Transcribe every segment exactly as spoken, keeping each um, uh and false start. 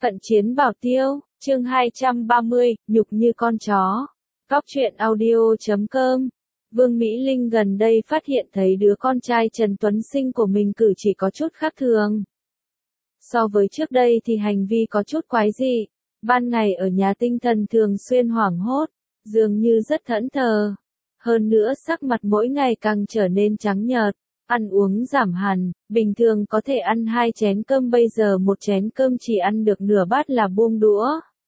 Cận chiến bảo tiêu, chương hai trăm ba mươi, nhục như con chó. Góc truyện audio chấm com. Vương Mỹ Linh gần đây phát hiện thấy đứa con trai Trần Tuấn Sinh của mình cử chỉ có chút khác thường. So với trước đây thì hành vi có chút quái dị, ban ngày ở nhà tinh thần thường xuyên hoảng hốt, dường như rất thẫn thờ. Hơn nữa sắc mặt mỗi ngày càng trở nên trắng nhợt, ăn uống giảm hẳn, bình thường có thể ăn hai chén cơm bây giờ một chén cơm chỉ ăn được nửa bát là buông đũa.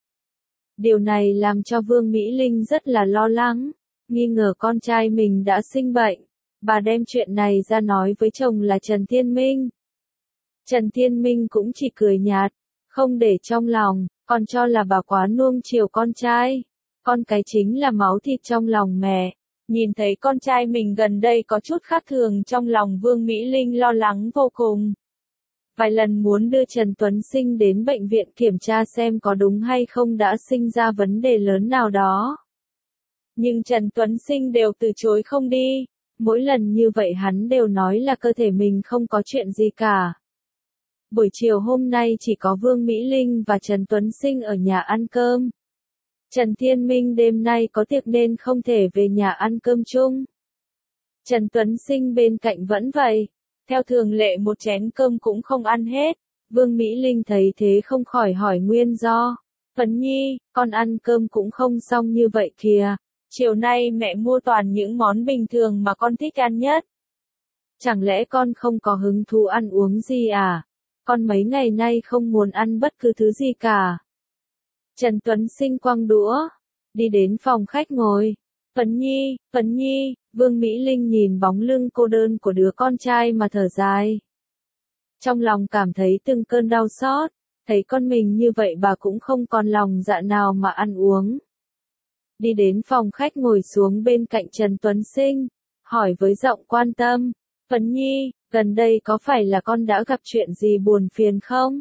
Điều này làm cho Vương Mỹ Linh rất là lo lắng, nghi ngờ con trai mình đã sinh bệnh. Bà đem chuyện này ra nói với chồng là Trần Thiên Minh. Trần Thiên Minh cũng chỉ cười nhạt, không để trong lòng, còn cho là bà quá nuông chiều con trai. Con cái chính là máu thịt trong lòng mẹ. Nhìn thấy con trai mình gần đây có chút khác thường trong lòng Vương Mỹ Linh lo lắng vô cùng. Vài lần muốn đưa Trần Tuấn Sinh đến bệnh viện kiểm tra xem có đúng hay không đã sinh ra vấn đề lớn nào đó. Nhưng Trần Tuấn Sinh đều từ chối không đi, mỗi lần như vậy hắn đều nói là cơ thể mình không có chuyện gì cả. Buổi chiều hôm nay chỉ có Vương Mỹ Linh và Trần Tuấn Sinh ở nhà ăn cơm. Trần Thiên Minh đêm nay có tiệc nên không thể về nhà ăn cơm chung. Trần Tuấn Sinh bên cạnh vẫn vậy, theo thường lệ một chén cơm cũng không ăn hết. Vương Mỹ Linh thấy thế không khỏi hỏi nguyên do. Phấn Nhi, con ăn cơm cũng không xong như vậy kìa. Chiều nay mẹ mua toàn những món bình thường mà con thích ăn nhất. Chẳng lẽ con không có hứng thú ăn uống gì à? Con mấy ngày nay không muốn ăn bất cứ thứ gì cả. Trần Tuấn Sinh quăng đũa, đi đến phòng khách ngồi. Phấn Nhi, Phấn Nhi, Vương Mỹ Linh nhìn bóng lưng cô đơn của đứa con trai mà thở dài. Trong lòng cảm thấy từng cơn đau xót, thấy con mình như vậy bà cũng không còn lòng dạ nào mà ăn uống. Đi đến phòng khách ngồi xuống bên cạnh Trần Tuấn Sinh, hỏi với giọng quan tâm. Phấn Nhi, gần đây có phải là con đã gặp chuyện gì buồn phiền không?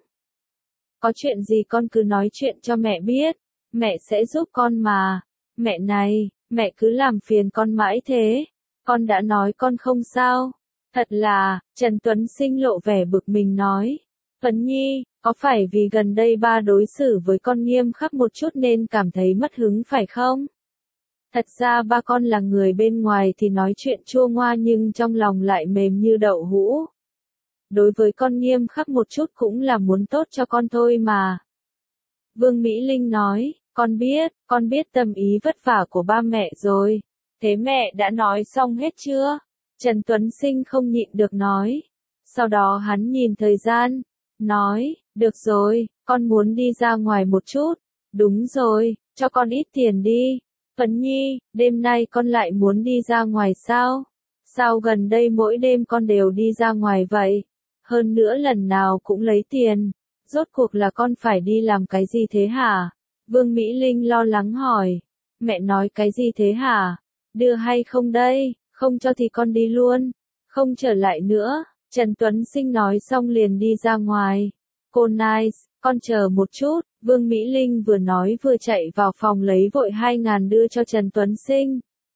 Có chuyện gì con cứ nói chuyện cho mẹ biết, mẹ sẽ giúp con mà. Mẹ này, mẹ cứ làm phiền con mãi thế, con đã nói con không sao. Thật là, Trần Tuấn Sinh lộ vẻ bực mình nói. Phấn Nhi, có phải vì gần đây ba đối xử với con nghiêm khắc một chút nên cảm thấy mất hứng phải không? Thật ra ba con là người bên ngoài thì nói chuyện chua ngoa nhưng trong lòng lại mềm như đậu hũ. Đối với con nghiêm khắc một chút cũng là muốn tốt cho con thôi mà. Vương Mỹ Linh nói, con biết, con biết tâm ý vất vả của ba mẹ rồi. Thế mẹ đã nói xong hết chưa? Trần Tuấn Sinh không nhịn được nói. Sau đó hắn nhìn thời gian, nói, được rồi, con muốn đi ra ngoài một chút. Đúng rồi, cho con ít tiền đi. Phấn Nhi, đêm nay con lại muốn đi ra ngoài sao? Sao gần đây mỗi đêm con đều đi ra ngoài vậy? Hơn nữa lần nào cũng lấy tiền. Rốt cuộc là con phải đi làm cái gì thế hả? Vương Mỹ Linh lo lắng hỏi. Mẹ nói cái gì thế hả? Đưa hay không đây? Không cho thì con đi luôn. Không trở lại nữa. Trần Tuấn Sinh nói xong liền đi ra ngoài. Cô Nice, con chờ một chút. Vương Mỹ Linh vừa nói vừa chạy vào phòng lấy vội hai ngàn đưa cho Trần Tuấn Sinh.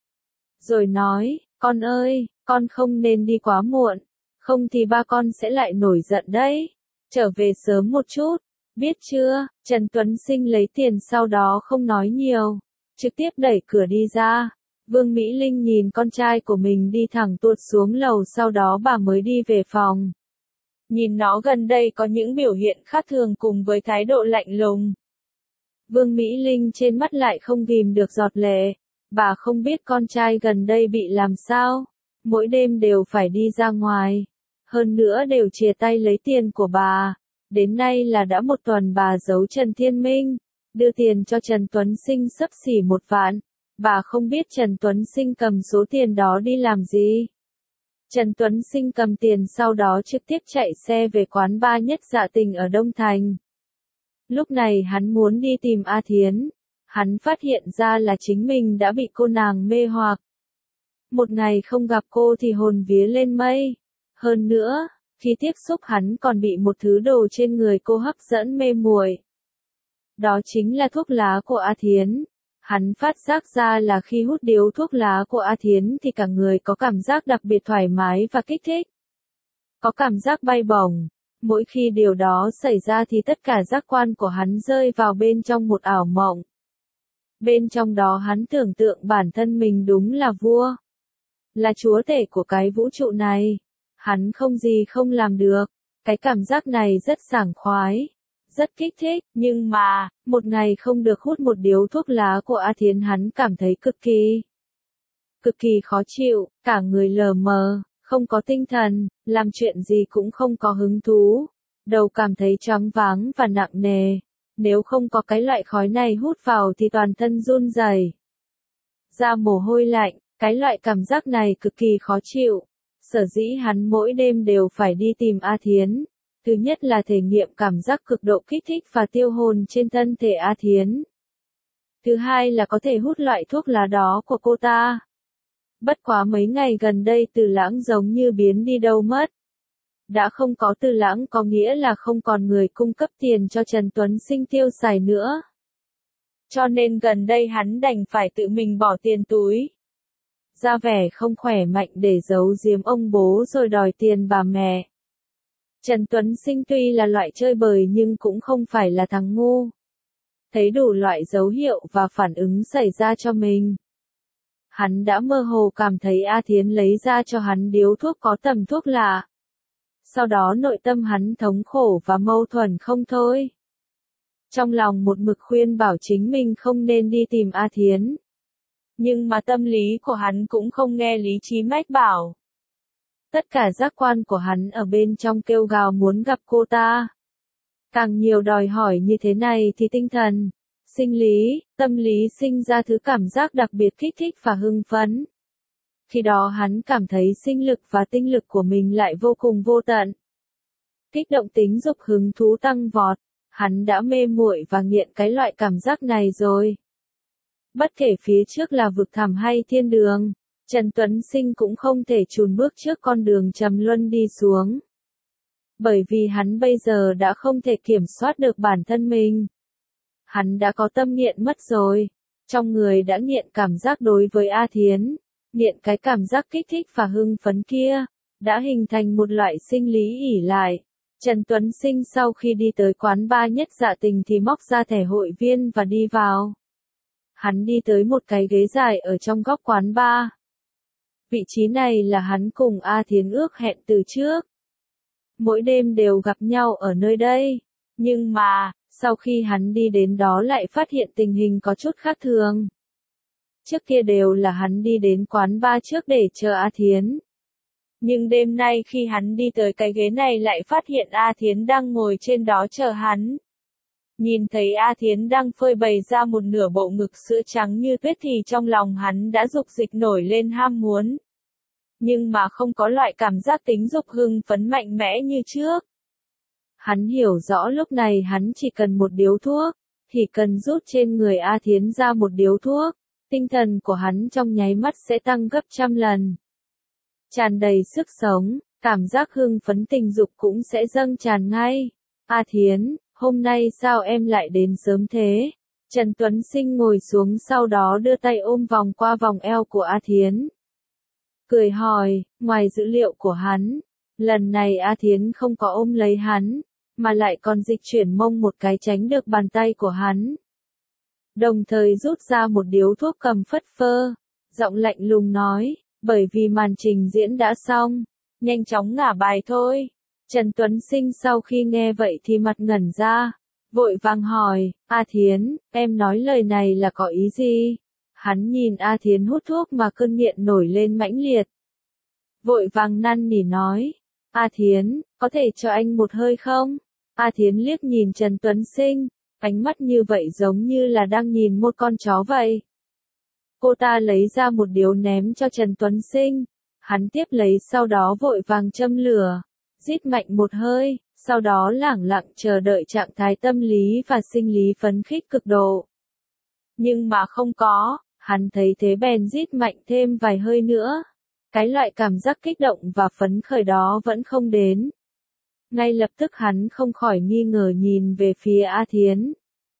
Rồi nói, con ơi, con không nên đi quá muộn. Không thì ba con sẽ lại nổi giận đấy. Trở về sớm một chút. Biết chưa? Trần Tuấn Sinh lấy tiền sau đó không nói nhiều. Trực tiếp đẩy cửa đi ra. Vương Mỹ Linh nhìn con trai của mình đi thẳng tuột xuống lầu sau đó bà mới đi về phòng. Nhìn nó gần đây có những biểu hiện khác thường cùng với thái độ lạnh lùng. Vương Mỹ Linh trên mắt lại không ghim được giọt lệ. Bà không biết con trai gần đây bị làm sao. Mỗi đêm đều phải đi ra ngoài. Hơn nữa đều chia tay lấy tiền của bà. Đến nay là đã một tuần bà giấu Trần Thiên Minh. Đưa tiền cho Trần Tuấn Sinh xấp xỉ một vạn. Bà không biết Trần Tuấn Sinh cầm số tiền đó đi làm gì. Trần Tuấn Sinh cầm tiền sau đó trực tiếp chạy xe về quán bar Nhất Dạ Tình ở Đông Thành. Lúc này hắn muốn đi tìm A Thiến. Hắn phát hiện ra là chính mình đã bị cô nàng mê hoặc. Một ngày không gặp cô thì hồn vía lên mây. Hơn nữa, khi tiếp xúc hắn còn bị một thứ đồ trên người cô hấp dẫn mê muội. Đó chính là thuốc lá của A Thiến. Hắn phát giác ra là khi hút điếu thuốc lá của A Thiến thì cả người có cảm giác đặc biệt thoải mái và kích thích. Có cảm giác bay bổng. Mỗi khi điều đó xảy ra thì tất cả giác quan của hắn rơi vào bên trong một ảo mộng. Bên trong đó hắn tưởng tượng bản thân mình đúng là vua, là chúa tể của cái vũ trụ này. Hắn không gì không làm được. Cái cảm giác này rất sảng khoái, rất kích thích, nhưng mà, một ngày không được hút một điếu thuốc lá của A Thiến hắn cảm thấy cực kỳ, cực kỳ khó chịu, cả người lờ mờ, không có tinh thần, làm chuyện gì cũng không có hứng thú, đầu cảm thấy choáng váng và nặng nề. Nếu không có cái loại khói này hút vào thì toàn thân run rẩy, ra mồ hôi lạnh, cái loại cảm giác này cực kỳ khó chịu. Sở dĩ hắn mỗi đêm đều phải đi tìm A Thiến. Thứ nhất là thể nghiệm cảm giác cực độ kích thích và tiêu hồn trên thân thể A Thiến. Thứ hai là có thể hút loại thuốc lá đó của cô ta. Bất quá mấy ngày gần đây Từ Lãng giống như biến đi đâu mất. Đã không có Từ Lãng có nghĩa là không còn người cung cấp tiền cho Trần Tuấn Sinh tiêu xài nữa. Cho nên gần đây hắn đành phải tự mình bỏ tiền túi, ra vẻ không khỏe mạnh để giấu giếm ông bố rồi đòi tiền bà mẹ. Trần Tuấn Sinh tuy là loại chơi bời nhưng cũng không phải là thằng ngu. Thấy đủ loại dấu hiệu và phản ứng xảy ra cho mình. Hắn đã mơ hồ cảm thấy A Thiến lấy ra cho hắn điếu thuốc có tầm thuốc lạ. Sau đó nội tâm hắn thống khổ và mâu thuẫn không thôi. Trong lòng một mực khuyên bảo chính mình không nên đi tìm A Thiến. Nhưng mà tâm lý của hắn cũng không nghe lý trí mách bảo. Tất cả giác quan của hắn ở bên trong kêu gào muốn gặp cô ta. Càng nhiều đòi hỏi như thế này thì tinh thần, sinh lý, tâm lý sinh ra thứ cảm giác đặc biệt kích thích và hưng phấn. Khi đó hắn cảm thấy sinh lực và tinh lực của mình lại vô cùng vô tận. Kích động tính dục hứng thú tăng vọt, hắn đã mê muội và nghiện cái loại cảm giác này rồi. Bất kể phía trước là vực thẳm hay thiên đường, Trần Tuấn Sinh cũng không thể chùn bước trước con đường trầm luân đi xuống. Bởi vì hắn bây giờ đã không thể kiểm soát được bản thân mình. Hắn đã có tâm nghiện mất rồi. Trong người đã nghiện cảm giác đối với A Thiến, nghiện cái cảm giác kích thích và hưng phấn kia, đã hình thành một loại sinh lý ỷ lại. Trần Tuấn Sinh sau khi đi tới quán bar Nhất Dạ Tình thì móc ra thẻ hội viên và đi vào. Hắn đi tới một cái ghế dài ở trong góc quán bar. Vị trí này là hắn cùng A Thiến ước hẹn từ trước. Mỗi đêm đều gặp nhau ở nơi đây. Nhưng mà, sau khi hắn đi đến đó lại phát hiện tình hình có chút khác thường. Trước kia đều là hắn đi đến quán bar trước để chờ A Thiến. Nhưng đêm nay khi hắn đi tới cái ghế này lại phát hiện A Thiến đang ngồi trên đó chờ hắn. Nhìn thấy A Thiến đang phơi bày ra một nửa bộ ngực sữa trắng như tuyết thì trong lòng hắn đã dục dịch nổi lên ham muốn. Nhưng mà không có loại cảm giác tính dục hưng phấn mạnh mẽ như trước. Hắn hiểu rõ lúc này hắn chỉ cần một điếu thuốc, thì cần rút trên người A Thiến ra một điếu thuốc, tinh thần của hắn trong nháy mắt sẽ tăng gấp trăm lần. Tràn đầy sức sống, cảm giác hưng phấn tình dục cũng sẽ dâng tràn ngay. A Thiến, hôm nay sao em lại đến sớm thế? Trần Tuấn Sinh ngồi xuống sau đó đưa tay ôm vòng qua vòng eo của A Thiến. Cười hỏi, ngoài dữ liệu của hắn, lần này A Thiến không có ôm lấy hắn, mà lại còn dịch chuyển mông một cái tránh được bàn tay của hắn. Đồng thời rút ra một điếu thuốc cầm phất phơ, giọng lạnh lùng nói, bởi vì màn trình diễn đã xong, nhanh chóng ngả bài thôi. Trần Tuấn Sinh sau khi nghe vậy thì mặt ngẩn ra, vội vàng hỏi, A Thiến, em nói lời này là có ý gì? Hắn nhìn A Thiến hút thuốc mà cơn nghiện nổi lên mãnh liệt. Vội vàng năn nỉ nói, A Thiến, có thể cho anh một hơi không? A Thiến liếc nhìn Trần Tuấn Sinh, ánh mắt như vậy giống như là đang nhìn một con chó vậy. Cô ta lấy ra một điếu ném cho Trần Tuấn Sinh, hắn tiếp lấy sau đó vội vàng châm lửa, rít mạnh một hơi, sau đó lẳng lặng chờ đợi trạng thái tâm lý và sinh lý phấn khích cực độ. Nhưng mà không có, hắn thấy thế bèn rít mạnh thêm vài hơi nữa. Cái loại cảm giác kích động và phấn khởi đó vẫn không đến. Ngay lập tức hắn không khỏi nghi ngờ nhìn về phía A Thiến.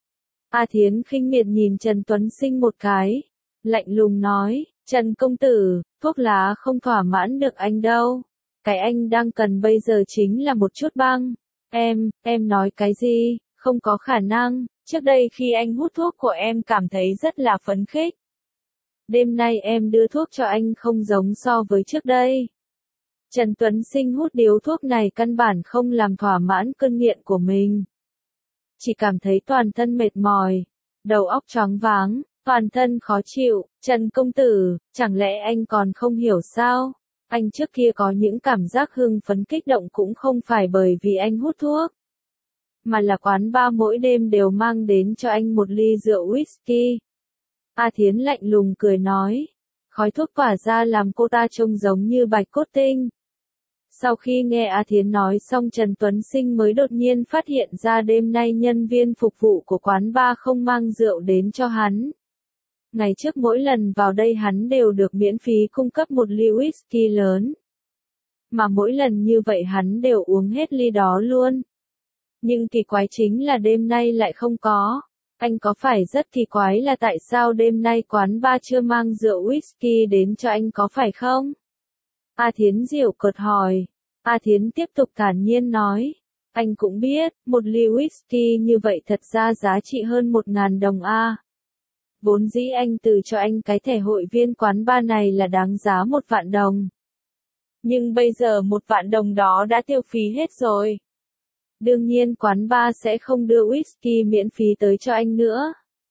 A Thiến khinh miệt nhìn Trần Tuấn Sinh một cái, lạnh lùng nói, Trần công tử, thuốc lá không thỏa mãn được anh đâu. Cái anh đang cần bây giờ chính là một chút băng. Em, em nói cái gì? Không có khả năng, trước đây khi anh hút thuốc của em cảm thấy rất là phấn khích. Đêm nay em đưa thuốc cho anh không giống so với trước đây. Trần Tuấn Sinh hút điếu thuốc này căn bản không làm thỏa mãn cơn nghiện của mình. Chỉ cảm thấy toàn thân mệt mỏi, đầu óc choáng váng, toàn thân khó chịu. Trần công tử, chẳng lẽ anh còn không hiểu sao? Anh trước kia có những cảm giác hưng phấn kích động cũng không phải bởi vì anh hút thuốc, mà là quán bar mỗi đêm đều mang đến cho anh một ly rượu whisky. A Thiến lạnh lùng cười nói, khói thuốc tỏa ra làm cô ta trông giống như bạch cốt tinh. Sau khi nghe A Thiến nói xong, Trần Tuấn Sinh mới đột nhiên phát hiện ra đêm nay nhân viên phục vụ của quán bar không mang rượu đến cho hắn. Ngày trước mỗi lần vào đây hắn đều được miễn phí cung cấp một ly whisky lớn. Mà mỗi lần như vậy hắn đều uống hết ly đó luôn. Nhưng kỳ quái chính là đêm nay lại không có. Anh có phải rất kỳ quái là tại sao đêm nay quán bar chưa mang rượu whisky đến cho anh có phải không? A Thiến giễu cợt hỏi. A Thiến tiếp tục thản nhiên nói. Anh cũng biết, một ly whisky như vậy thật ra giá trị hơn một ngàn đồng a. Vốn dĩ anh từ cho anh cái thẻ hội viên quán bar này là đáng giá một vạn đồng. Nhưng bây giờ một vạn đồng đó đã tiêu phí hết rồi. Đương nhiên quán bar sẽ không đưa whisky miễn phí tới cho anh nữa.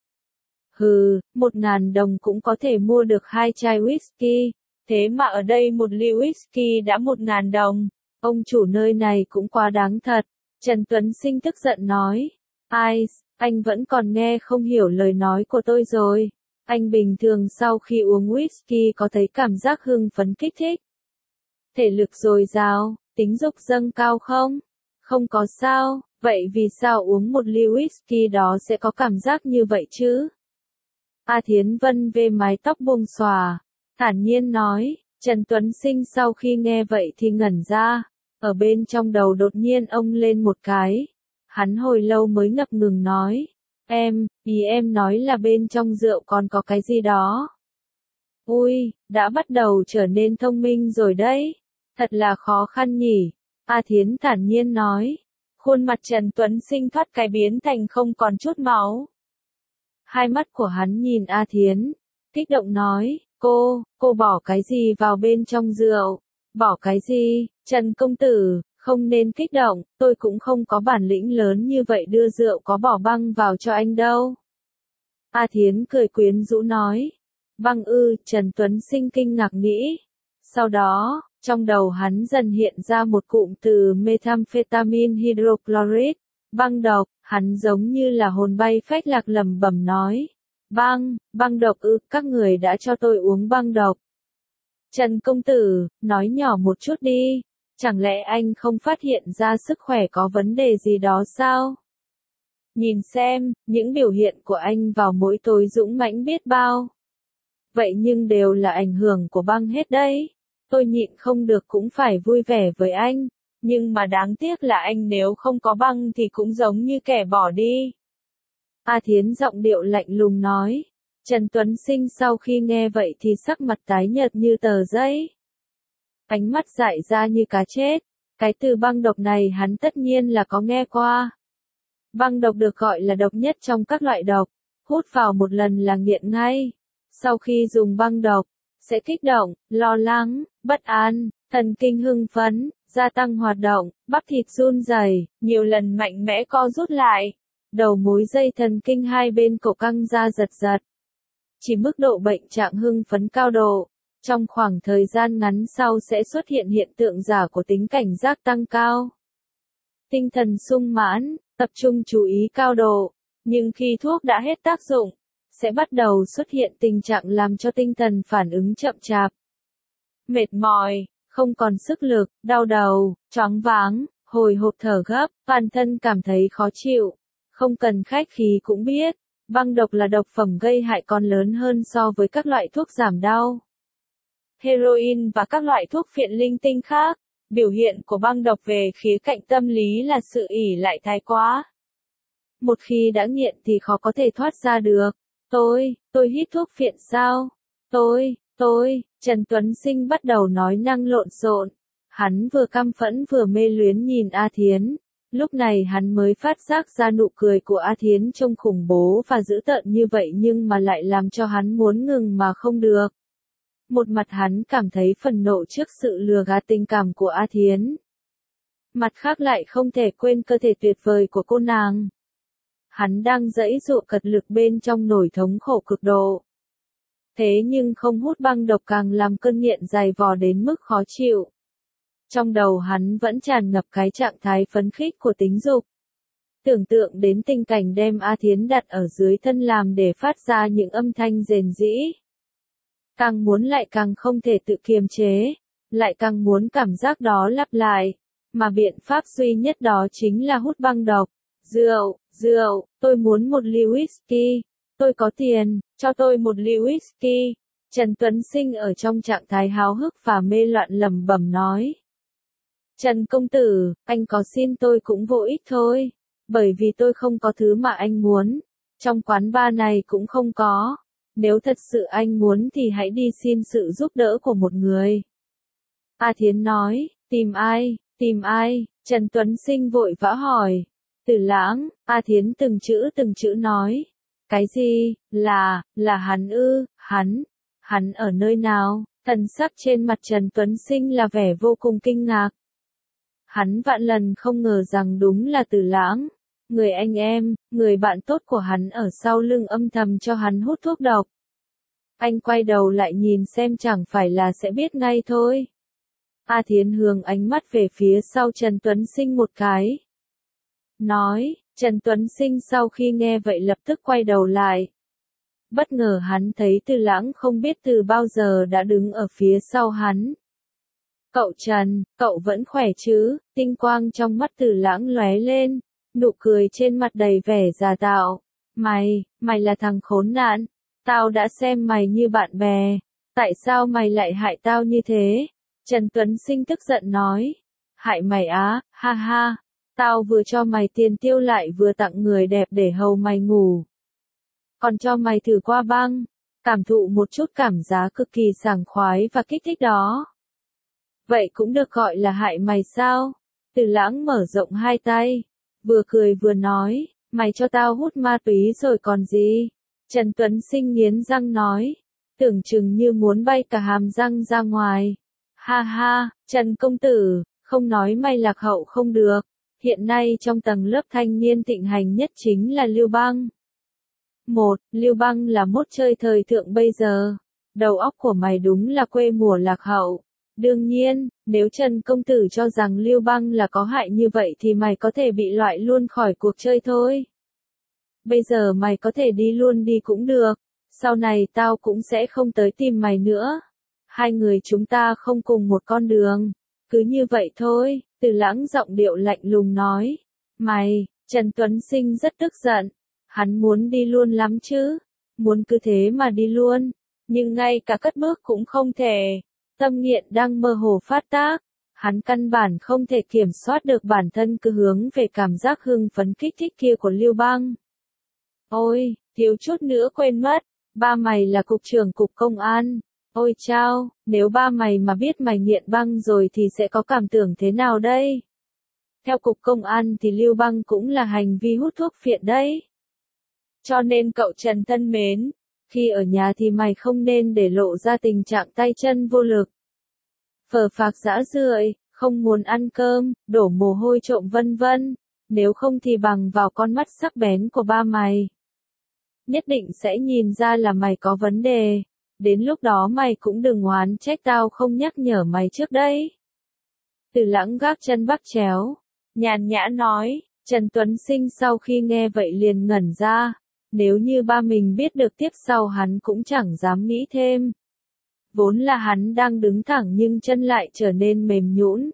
Hừ, một ngàn đồng cũng có thể mua được hai chai whisky. Thế mà ở đây một ly whisky đã một ngàn đồng. Ông chủ nơi này cũng quá đáng thật. Trần Tuấn Sinh tức giận nói. Ai, anh vẫn còn nghe không hiểu lời nói của tôi rồi. Anh bình thường sau khi uống whisky có thấy cảm giác hưng phấn kích thích. Thể lực dồi dào, tính dục dâng cao không? Không có sao, vậy vì sao uống một ly whisky đó sẽ có cảm giác như vậy chứ? A Thiến Vân về mái tóc buông xòa, thản nhiên nói. Trần Tuấn Sinh sau khi nghe vậy thì ngẩn ra, ở bên trong đầu đột nhiên ông lên một cái. Hắn hồi lâu mới ngập ngừng nói, em, ý em nói là bên trong rượu còn có cái gì đó. Ui, đã bắt đầu trở nên thông minh rồi đấy, thật là khó khăn nhỉ. A Thiến thản nhiên nói, khuôn mặt Trần Tuấn Sinh thoát cái biến thành không còn chút máu. Hai mắt của hắn nhìn A Thiến, kích động nói, cô, cô bỏ cái gì vào bên trong rượu? Bỏ cái gì, Trần công tử, không nên kích động, tôi cũng không có bản lĩnh lớn như vậy đưa rượu có bỏ băng vào cho anh đâu. A Thiến cười quyến rũ nói, băng ư, Trần Tuấn Sinh kinh ngạc nghĩ. Sau đó, trong đầu hắn dần hiện ra một cụm từ methamphetamine hydrochloride, băng độc. Hắn giống như là hồn bay phách lạc lẩm bẩm nói, băng, băng độc ư, các người đã cho tôi uống băng độc. Trần công tử, nói nhỏ một chút đi, chẳng lẽ anh không phát hiện ra sức khỏe có vấn đề gì đó sao? Nhìn xem, những biểu hiện của anh vào mỗi tối dũng mãnh biết bao. Vậy nhưng đều là ảnh hưởng của băng hết đấy. Tôi nhịn không được cũng phải vui vẻ với anh. Nhưng mà đáng tiếc là anh nếu không có băng thì cũng giống như kẻ bỏ đi. A Thiến giọng điệu lạnh lùng nói. Trần Tuấn Sinh sau khi nghe vậy thì sắc mặt tái nhợt như tờ giấy. Ánh mắt dại ra như cá chết. Cái từ băng độc này hắn tất nhiên là có nghe qua. Băng độc được gọi là độc nhất trong các loại độc. Hút vào một lần là nghiện ngay. Sau khi dùng băng độc, sẽ kích động, lo lắng, bất an, thần kinh hưng phấn, gia tăng hoạt động, bắp thịt run rẩy, nhiều lần mạnh mẽ co rút lại. Đầu mối dây thần kinh hai bên cổ căng ra giật giật. Chỉ mức độ bệnh trạng hưng phấn cao độ, trong khoảng thời gian ngắn sau sẽ xuất hiện hiện tượng giả của tính cảnh giác tăng cao. Tinh thần sung mãn, tập trung chú ý cao độ, nhưng khi thuốc đã hết tác dụng, sẽ bắt đầu xuất hiện tình trạng làm cho tinh thần phản ứng chậm chạp. Mệt mỏi, không còn sức lực, đau đầu, choáng váng, hồi hộp thở gấp, toàn thân cảm thấy khó chịu. Không cần khách khí cũng biết, băng độc là độc phẩm gây hại còn lớn hơn so với các loại thuốc giảm đau, heroin và các loại thuốc phiện linh tinh khác. Biểu hiện của băng độc về khía cạnh tâm lý là sự ỷ lại thái quá. Một khi đã nghiện thì khó có thể thoát ra được. Tôi, tôi hít thuốc phiện sao? Tôi, tôi, Trần Tuấn Sinh bắt đầu nói năng lộn xộn. Hắn vừa căm phẫn vừa mê luyến nhìn A Thiến. Lúc này hắn mới phát giác ra nụ cười của A Thiến trông khủng bố và dữ tợn như vậy nhưng mà lại làm cho hắn muốn ngừng mà không được. Một mặt hắn cảm thấy phần nộ trước sự lừa gạt tình cảm của A Thiến. Mặt khác lại không thể quên cơ thể tuyệt vời của cô nàng. Hắn đang giãy giụa cật lực bên trong nỗi thống khổ cực độ. Thế nhưng không hút băng độc càng làm cơn nghiện dày vò đến mức khó chịu. Trong đầu hắn vẫn tràn ngập cái trạng thái phấn khích của tính dục. Tưởng tượng đến tình cảnh đem A Thiến đặt ở dưới thân làm để phát ra những âm thanh rền rĩ. Càng muốn lại càng không thể tự kiềm chế, lại càng muốn cảm giác đó lặp lại, mà biện pháp duy nhất đó chính là hút băng độc. Rượu, rượu, tôi muốn một ly whisky, tôi có tiền, cho tôi một ly whisky. Trần Tuấn Sinh ở trong trạng thái háo hức và mê loạn lẩm bẩm nói. Trần công tử, anh có xin tôi cũng vô ích thôi, bởi vì tôi không có thứ mà anh muốn, trong quán bar này cũng không có. Nếu thật sự anh muốn thì hãy đi xin sự giúp đỡ của một người. A Thiến nói, tìm ai, tìm ai, Trần Tuấn Sinh vội vã hỏi. Tử Lãng, A Thiến từng chữ từng chữ nói. Cái gì, là, là hắn ư, hắn, hắn ở nơi nào? Thần sắc trên mặt Trần Tuấn Sinh là vẻ vô cùng kinh ngạc. Hắn vạn lần không ngờ rằng đúng là Tử Lãng. Người anh em, người bạn tốt của hắn ở sau lưng âm thầm cho hắn hút thuốc độc. Anh quay đầu lại nhìn xem chẳng phải là sẽ biết ngay thôi. A Thiến hướng ánh mắt về phía sau Trần Tuấn Sinh một cái. Nói, Trần Tuấn Sinh sau khi nghe vậy lập tức quay đầu lại. Bất ngờ hắn thấy Tử Lãng không biết từ bao giờ đã đứng ở phía sau hắn. Cậu Trần, cậu vẫn khỏe chứ? Tinh quang trong mắt Tử Lãng lóe lên, nụ cười trên mặt đầy vẻ giả tạo. Mày, mày là thằng khốn nạn, tao đã xem mày như bạn bè, tại sao mày lại hại tao như thế? Trần Tuấn Sinh tức giận nói. Hại mày á, ha ha, tao vừa cho mày tiền tiêu lại vừa tặng người đẹp để hầu mày ngủ. Còn cho mày thử qua băng, cảm thụ một chút cảm giác cực kỳ sảng khoái và kích thích đó. Vậy cũng được gọi là hại mày sao? Tử Lãng mở rộng hai tay, vừa cười vừa nói, mày cho tao hút ma túy rồi còn gì? Trần Tuấn Sinh nghiến răng nói, tưởng chừng như muốn bay cả hàm răng ra ngoài. Ha ha, Trần công tử, không nói mày lạc hậu không được, hiện nay trong tầng lớp thanh niên thịnh hành nhất chính là Lưu Băng. Một, Lưu Băng là mốt chơi thời thượng bây giờ, đầu óc của mày đúng là quê mùa lạc hậu. Đương nhiên, nếu Trần công tử cho rằng Lưu Băng là có hại như vậy thì mày có thể bị loại luôn khỏi cuộc chơi thôi. Bây giờ mày có thể đi luôn đi cũng được, sau này tao cũng sẽ không tới tìm mày nữa. Hai người chúng ta không cùng một con đường, cứ như vậy thôi. Tử Lãng giọng điệu lạnh lùng nói. Mày, Trần Tuấn Sinh rất tức giận, hắn muốn đi luôn lắm chứ, muốn cứ thế mà đi luôn, nhưng ngay cả cất bước cũng không thể. Tâm nghiện đang mơ hồ phát tác, hắn căn bản không thể kiểm soát được bản thân cứ hướng về cảm giác hưng phấn kích thích kia của Lưu Băng. Ôi, thiếu chút nữa quên mất, ba mày là cục trưởng cục công an. Ôi chao, nếu ba mày mà biết mày nghiện băng rồi thì sẽ có cảm tưởng thế nào đây? Theo cục công an thì Lưu Băng cũng là hành vi hút thuốc phiện đấy. Cho nên cậu Trần thân mến, khi ở nhà thì mày không nên để lộ ra tình trạng tay chân vô lực. Phờ phạc rã rượi, không muốn ăn cơm, đổ mồ hôi trộm vân vân, nếu không thì bằng vào con mắt sắc bén của ba mày. Nhất định sẽ nhìn ra là mày có vấn đề, đến lúc đó mày cũng đừng oán trách tao không nhắc nhở mày trước đấy. Tử Lãng gác chân bắt chéo, nhàn nhã nói. Trần Tuấn Sinh sau khi nghe vậy liền ngẩn ra. Nếu như ba mình biết được tiếp sau hắn cũng chẳng dám nghĩ thêm. Vốn là hắn đang đứng thẳng nhưng chân lại trở nên mềm nhũn.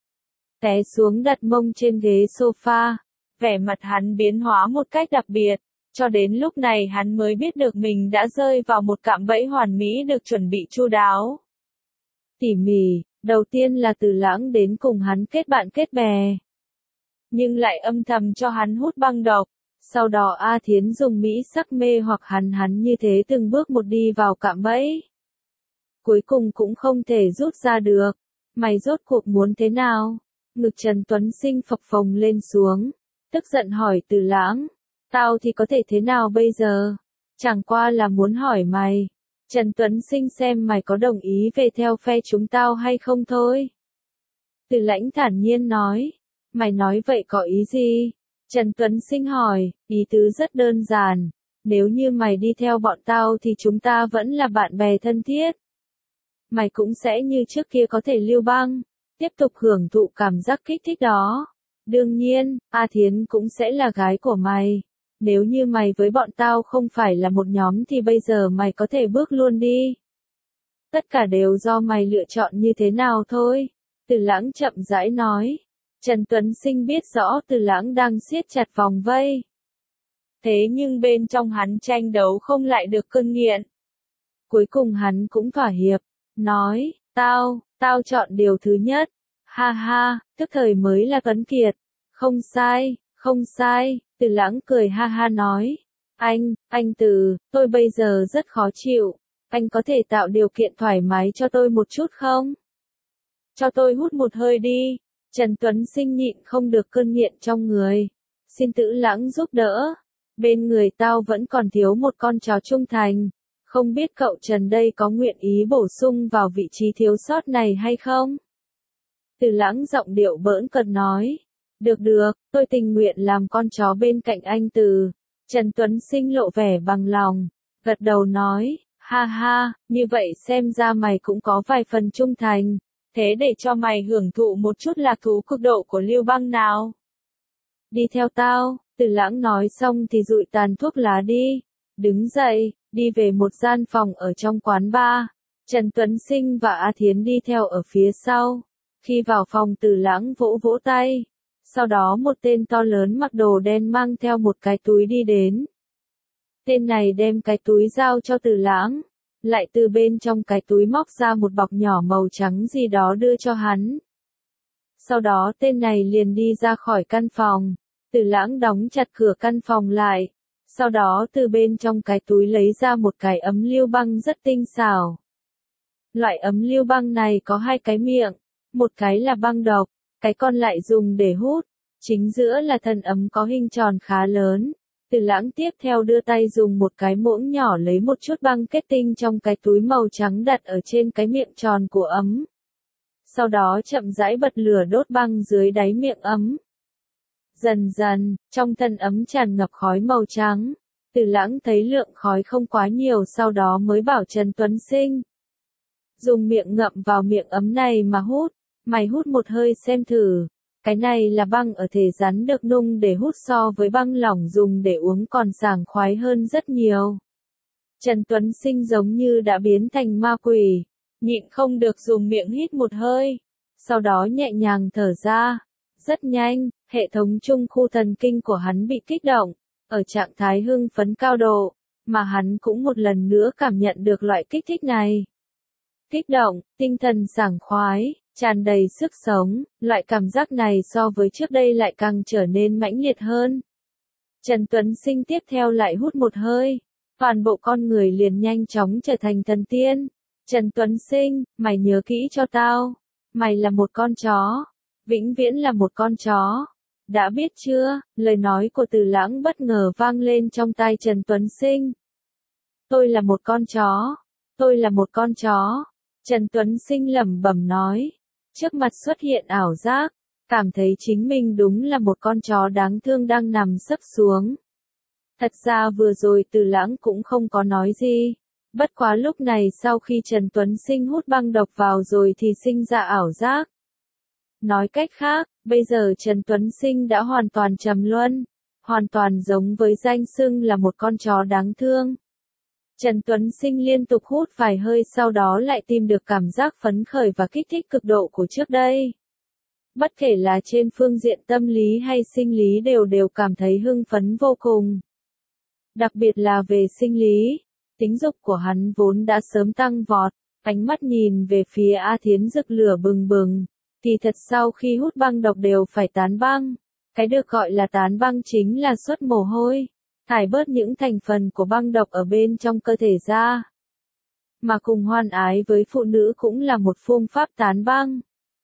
Té xuống đặt mông trên ghế sofa, vẻ mặt hắn biến hóa một cách đặc biệt, cho đến lúc này hắn mới biết được mình đã rơi vào một cạm bẫy hoàn mỹ được chuẩn bị chu đáo. Tỉ mỉ, đầu tiên là Tử Lãng đến cùng hắn kết bạn kết bè, nhưng lại âm thầm cho hắn hút băng độc. Sau đó A Thiến dùng mỹ sắc mê hoặc hắn hắn như thế từng bước một đi vào cạm bẫy. Cuối cùng cũng không thể rút ra được. Mày rốt cuộc muốn thế nào? Ngực Trần Tuấn Sinh phập phồng lên xuống, tức giận hỏi Từ Lãng, tao thì có thể thế nào bây giờ? Chẳng qua là muốn hỏi mày, Trần Tuấn Sinh xem mày có đồng ý về theo phe chúng tao hay không thôi. Từ Lãnh thản nhiên nói, mày nói vậy có ý gì? Trần Tuấn Sinh hỏi, ý tứ rất đơn giản, nếu như mày đi theo bọn tao thì chúng ta vẫn là bạn bè thân thiết. Mày cũng sẽ như trước kia có thể lưu bang, tiếp tục hưởng thụ cảm giác kích thích đó. Đương nhiên, A Thiến cũng sẽ là gái của mày. Nếu như mày với bọn tao không phải là một nhóm thì bây giờ mày có thể bước luôn đi. Tất cả đều do mày lựa chọn như thế nào thôi. Từ Lãng chậm rãi nói. Trần Tuấn Sinh biết rõ Từ Lãng đang siết chặt vòng vây. Thế nhưng bên trong hắn tranh đấu không lại được cơn nghiện. Cuối cùng hắn cũng thỏa hiệp, nói, tao, tao chọn điều thứ nhất. Ha ha, tức thời mới là Tuấn Kiệt. Không sai, không sai, Từ Lãng cười ha ha nói. Anh, anh Từ, tôi bây giờ rất khó chịu. Anh có thể tạo điều kiện thoải mái cho tôi một chút không? Cho tôi hút một hơi đi. Trần Tuấn Sinh nhịn không được cơn nghiện trong người. Xin Từ Lãng giúp đỡ. Bên người tao vẫn còn thiếu một con chó trung thành. Không biết cậu Trần đây có nguyện ý bổ sung vào vị trí thiếu sót này hay không? Từ Lãng giọng điệu bỡn cợt nói. Được được, tôi tình nguyện làm con chó bên cạnh anh Từ. Trần Tuấn Sinh lộ vẻ bằng lòng. Gật đầu nói, ha ha, như vậy xem ra mày cũng có vài phần trung thành. Thế để cho mày hưởng thụ một chút lạc thú cực độ của Lưu Bang nào. Đi theo tao, Từ Lãng nói xong thì dụi tàn thuốc lá đi. Đứng dậy, đi về một gian phòng ở trong quán bar. Trần Tuấn Sinh và A Thiến đi theo ở phía sau. Khi vào phòng Từ Lãng vỗ vỗ tay. Sau đó một tên to lớn mặc đồ đen mang theo một cái túi đi đến. Tên này đem cái túi giao cho Từ Lãng. Lại từ bên trong cái túi móc ra một bọc nhỏ màu trắng gì đó đưa cho hắn. Sau đó tên này liền đi ra khỏi căn phòng. Từ Lãng đóng chặt cửa căn phòng lại. Sau đó từ bên trong cái túi lấy ra một cái ấm lưu băng rất tinh xảo. Loại ấm lưu băng này có hai cái miệng. Một cái là băng độc, cái còn lại dùng để hút. Chính giữa là thân ấm có hình tròn khá lớn. Từ Lãng tiếp theo đưa tay dùng một cái muỗng nhỏ lấy một chút băng kết tinh trong cái túi màu trắng đặt ở trên cái miệng tròn của ấm. Sau đó chậm rãi bật lửa đốt băng dưới đáy miệng ấm. Dần dần, trong thân ấm tràn ngập khói màu trắng. Từ Lãng thấy lượng khói không quá nhiều sau đó mới bảo Trần Tuấn Sinh. Dùng miệng ngậm vào miệng ấm này mà hút, mày hút một hơi xem thử. Cái này là băng ở thể rắn được nung để hút so với băng lỏng dùng để uống còn sảng khoái hơn rất nhiều. Trần Tuấn Sinh giống như đã biến thành ma quỷ, nhịn không được dùng miệng hít một hơi, sau đó nhẹ nhàng thở ra. Rất nhanh, hệ thống trung khu thần kinh của hắn bị kích động, ở trạng thái hưng phấn cao độ, mà hắn cũng một lần nữa cảm nhận được loại kích thích này. Kích động, tinh thần sảng khoái, tràn đầy sức sống, loại cảm giác này so với trước đây lại càng trở nên mãnh liệt hơn. Trần Tuấn Sinh tiếp theo lại hút một hơi, toàn bộ con người liền nhanh chóng trở thành thần tiên. Trần Tuấn Sinh, mày nhớ kỹ cho tao, mày là một con chó, vĩnh viễn là một con chó. Đã biết chưa? Lời nói của Từ Lãng bất ngờ vang lên trong tai Trần Tuấn Sinh. Tôi là một con chó, tôi là một con chó. Trần Tuấn Sinh lẩm bẩm nói. Trước mặt xuất hiện ảo giác, cảm thấy chính mình đúng là một con chó đáng thương đang nằm sấp xuống. Thật ra vừa rồi Từ Lãng cũng không có nói gì. Bất quá lúc này sau khi Trần Tuấn Sinh hút băng độc vào rồi thì sinh ra ảo giác. Nói cách khác, bây giờ Trần Tuấn Sinh đã hoàn toàn trầm luân, hoàn toàn giống với danh xưng là một con chó đáng thương. Trần Tuấn Sinh liên tục hút vài hơi sau đó lại tìm được cảm giác phấn khởi và kích thích cực độ của trước đây. Bất kể là trên phương diện tâm lý hay sinh lý đều đều cảm thấy hưng phấn vô cùng. Đặc biệt là về sinh lý, tính dục của hắn vốn đã sớm tăng vọt, ánh mắt nhìn về phía A Thiến rực lửa bừng bừng. Thì thật sau khi hút băng độc đều phải tán băng. Cái được gọi là tán băng chính là xuất mồ hôi, thải bớt những thành phần của băng độc ở bên trong cơ thể ra. Mà cùng hoan ái với phụ nữ cũng là một phương pháp tán băng.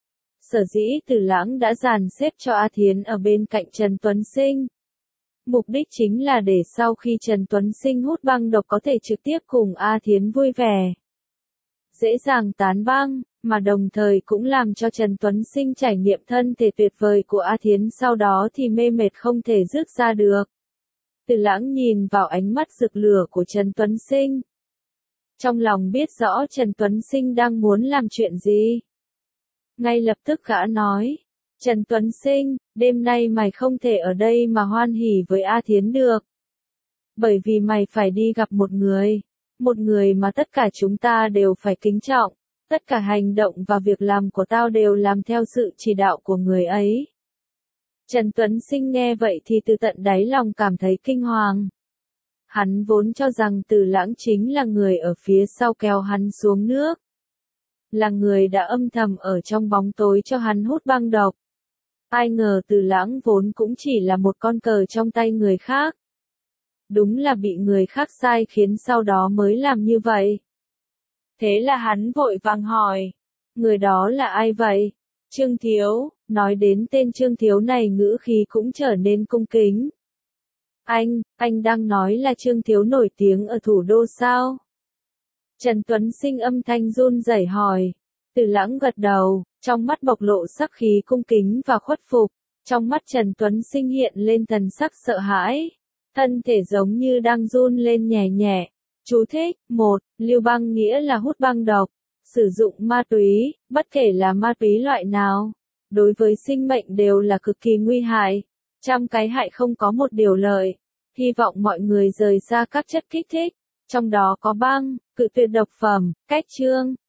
Sở dĩ Từ Lãng đã dàn xếp cho A Thiến ở bên cạnh Trần Tuấn Sinh. Mục đích chính là để sau khi Trần Tuấn Sinh hút băng độc có thể trực tiếp cùng A Thiến vui vẻ, dễ dàng tán băng, mà đồng thời cũng làm cho Trần Tuấn Sinh trải nghiệm thân thể tuyệt vời của A Thiến, sau đó thì mê mệt không thể dứt ra được. Từ Lãng nhìn vào ánh mắt rực lửa của Trần Tuấn Sinh. Trong lòng biết rõ Trần Tuấn Sinh đang muốn làm chuyện gì. Ngay lập tức gã nói, Trần Tuấn Sinh, đêm nay mày không thể ở đây mà hoan hỉ với A Thiến được. Bởi vì mày phải đi gặp một người, một người mà tất cả chúng ta đều phải kính trọng, tất cả hành động và việc làm của tao đều làm theo sự chỉ đạo của người ấy. Trần Tuấn Sinh nghe vậy thì từ tận đáy lòng cảm thấy kinh hoàng. Hắn vốn cho rằng Từ Lãng chính là người ở phía sau kéo hắn xuống nước, là người đã âm thầm ở trong bóng tối cho hắn hút băng độc. Ai ngờ Từ Lãng vốn cũng chỉ là một con cờ trong tay người khác. Đúng là bị người khác sai khiến sau đó mới làm như vậy. Thế là hắn vội vàng hỏi, người đó là ai vậy? Trương Thiếu, nói đến tên Trương Thiếu này ngữ khí cũng trở nên cung kính. Anh, anh đang nói là Trương Thiếu nổi tiếng ở thủ đô sao? Trần Tuấn Sinh âm thanh run rẩy hỏi. Từ Lãng gật đầu, trong mắt bộc lộ sắc khí cung kính và khuất phục. Trong mắt Trần Tuấn Sinh hiện lên thần sắc sợ hãi. Thân thể giống như đang run lên nhẹ nhẹ. Chú thích, một, lưu băng nghĩa là hút băng độc. Sử dụng ma túy, bất kể là ma túy loại nào, đối với sinh mệnh đều là cực kỳ nguy hại. Trăm cái hại không có một điều lợi. Hy vọng mọi người rời xa các chất kích thích, trong đó có băng, cự tuyệt độc phẩm. Cách chương